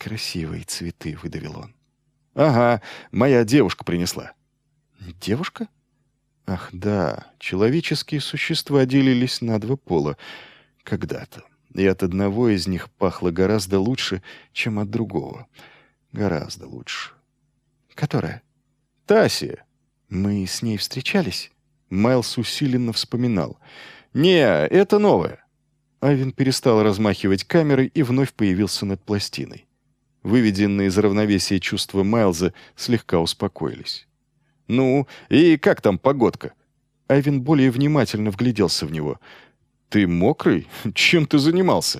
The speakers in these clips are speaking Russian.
«Красивые цветы», — выдавил он. «Ага, моя девушка принесла». «Девушка?» Ах да, человеческие существа делились на два пола когда-то, и от одного из них пахло гораздо лучше, чем от другого. Гораздо лучше. «Которая?» «Тасия». «Мы с ней встречались?» Майлз усиленно вспоминал. «Не, это новое». Айвен перестал размахивать камерой и вновь появился над пластиной. Выведенные из равновесия чувства Майлза слегка успокоились. «Ну, и как там погодка?» Айвен более внимательно вгляделся в него. «Ты мокрый? Чем ты занимался?»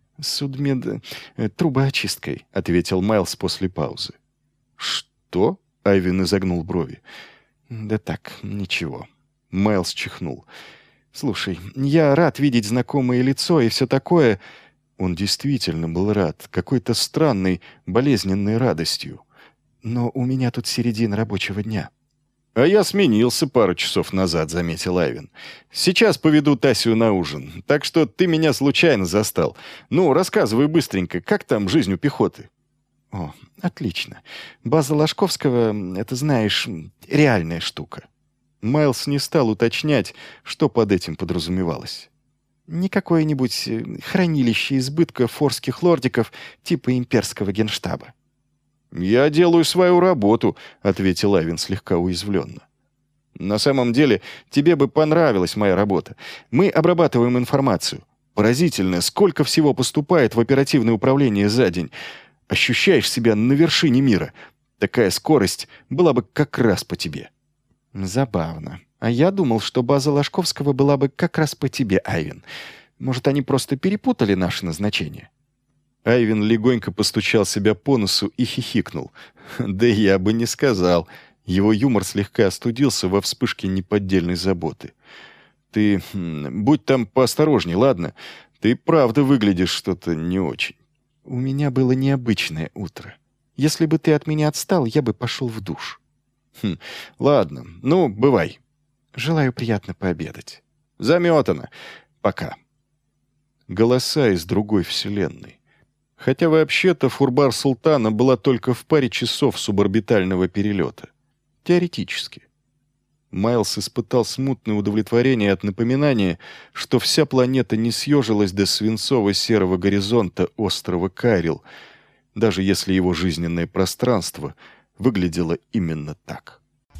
трубоочисткой», — ответил Майлз после паузы. «Что?» — Айвен изогнул брови. «Да так, ничего». Майлз чихнул. «Слушай, я рад видеть знакомое лицо и все такое». Он действительно был рад, какой-то странной, болезненной радостью. «Но у меня тут середина рабочего дня». «А я сменился пару часов назад», — заметил Айвен. «Сейчас поведу Тасю на ужин, так что ты меня случайно застал. Ну, рассказывай быстренько, как там жизнь у пехоты?» «О, отлично. База Ложковского — это, знаешь, реальная штука». Майлз не стал уточнять, что под этим подразумевалось. «Не какое-нибудь хранилище избытка форских лордиков типа имперского генштаба». «Я делаю свою работу», — ответил Айвен слегка уязвленно. «На самом деле, тебе бы понравилась моя работа. Мы обрабатываем информацию. Поразительно, сколько всего поступает в оперативное управление за день. Ощущаешь себя на вершине мира. Такая скорость была бы как раз по тебе». «Забавно. А я думал, что база Ложковского была бы как раз по тебе, Айвен. Может, они просто перепутали наше назначение?» Айвен легонько постучал себя по носу и хихикнул. «Да я бы не сказал». Его юмор слегка остудился во вспышке неподдельной заботы. «Ты будь там поосторожней, ладно? Ты правда выглядишь что-то не очень». «У меня было необычное утро. Если бы ты от меня отстал, я бы пошел в душ». Ладно, ну, бывай». «Желаю приятно пообедать». «Заметано. Пока». Голоса из другой вселенной. Хотя вообще-то Фурбар Султана была только в паре часов суборбитального перелета. Теоретически. Майлз испытал смутное удовлетворение от напоминания, что вся планета не съежилась до свинцово-серого горизонта острова Кайрил, даже если его жизненное пространство выглядело именно так.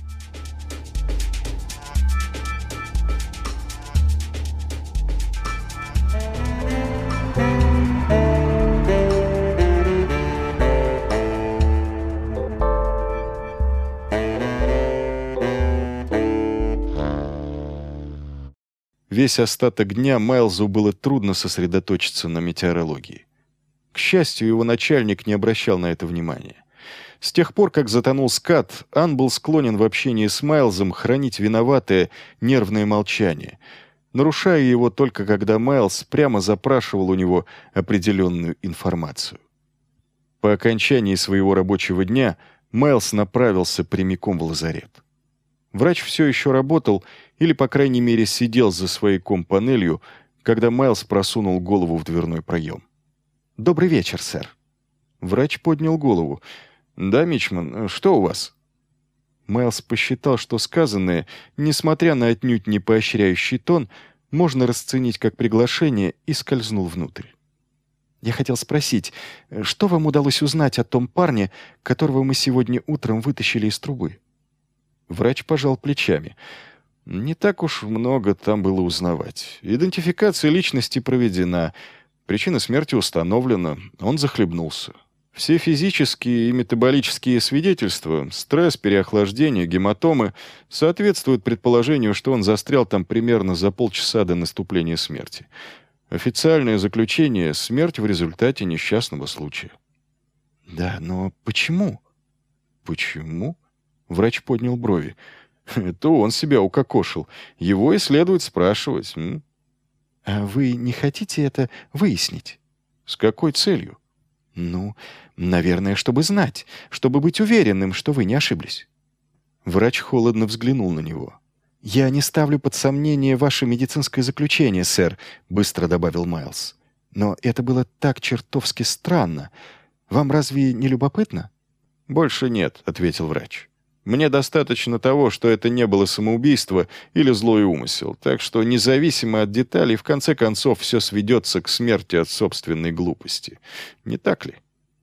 Весь остаток дня Майлзу было трудно сосредоточиться на метеорологии. К счастью, его начальник не обращал на это внимания. С тех пор, как затонул скат, Ан был склонен в общении с Майлзом хранить виноватое, нервное молчание, нарушая его только когда Майлз прямо запрашивал у него определенную информацию. По окончании своего рабочего дня Майлз направился прямиком в лазарет. Врач все еще работал или, по крайней мере, сидел за своей компанелью, когда Майлз просунул голову в дверной проем. «Добрый вечер, сэр». Врач поднял голову. «Да, Мичман, что у вас?» Майлз посчитал, что сказанное, несмотря на отнюдь не поощряющий тон, можно расценить как приглашение, и скользнул внутрь. «Я хотел спросить, что вам удалось узнать о том парне, которого мы сегодня утром вытащили из трубы?» Врач пожал плечами. «Не так уж много там было узнавать. Идентификация личности проведена, причина смерти установлена, он захлебнулся. Все физические и метаболические свидетельства, стресс, переохлаждение, гематомы, соответствуют предположению, что он застрял там примерно за полчаса до наступления смерти. Официальное заключение — смерть в результате несчастного случая». «Да, но почему?» «Почему?» Врач поднял брови. «Это он себя укокошил. Его и следует спрашивать». «А вы не хотите это выяснить?» «С какой целью?» «Ну, наверное, чтобы знать, чтобы быть уверенным, что вы не ошиблись». Врач холодно взглянул на него. «Я не ставлю под сомнение ваше медицинское заключение, сэр», — быстро добавил Майлз. «Но это было так чертовски странно. Вам разве не любопытно?» «Больше нет», — ответил врач. «Мне достаточно того, что это не было самоубийство или злой умысел, так что независимо от деталей, в конце концов, все сведется к смерти от собственной глупости. Не так ли?»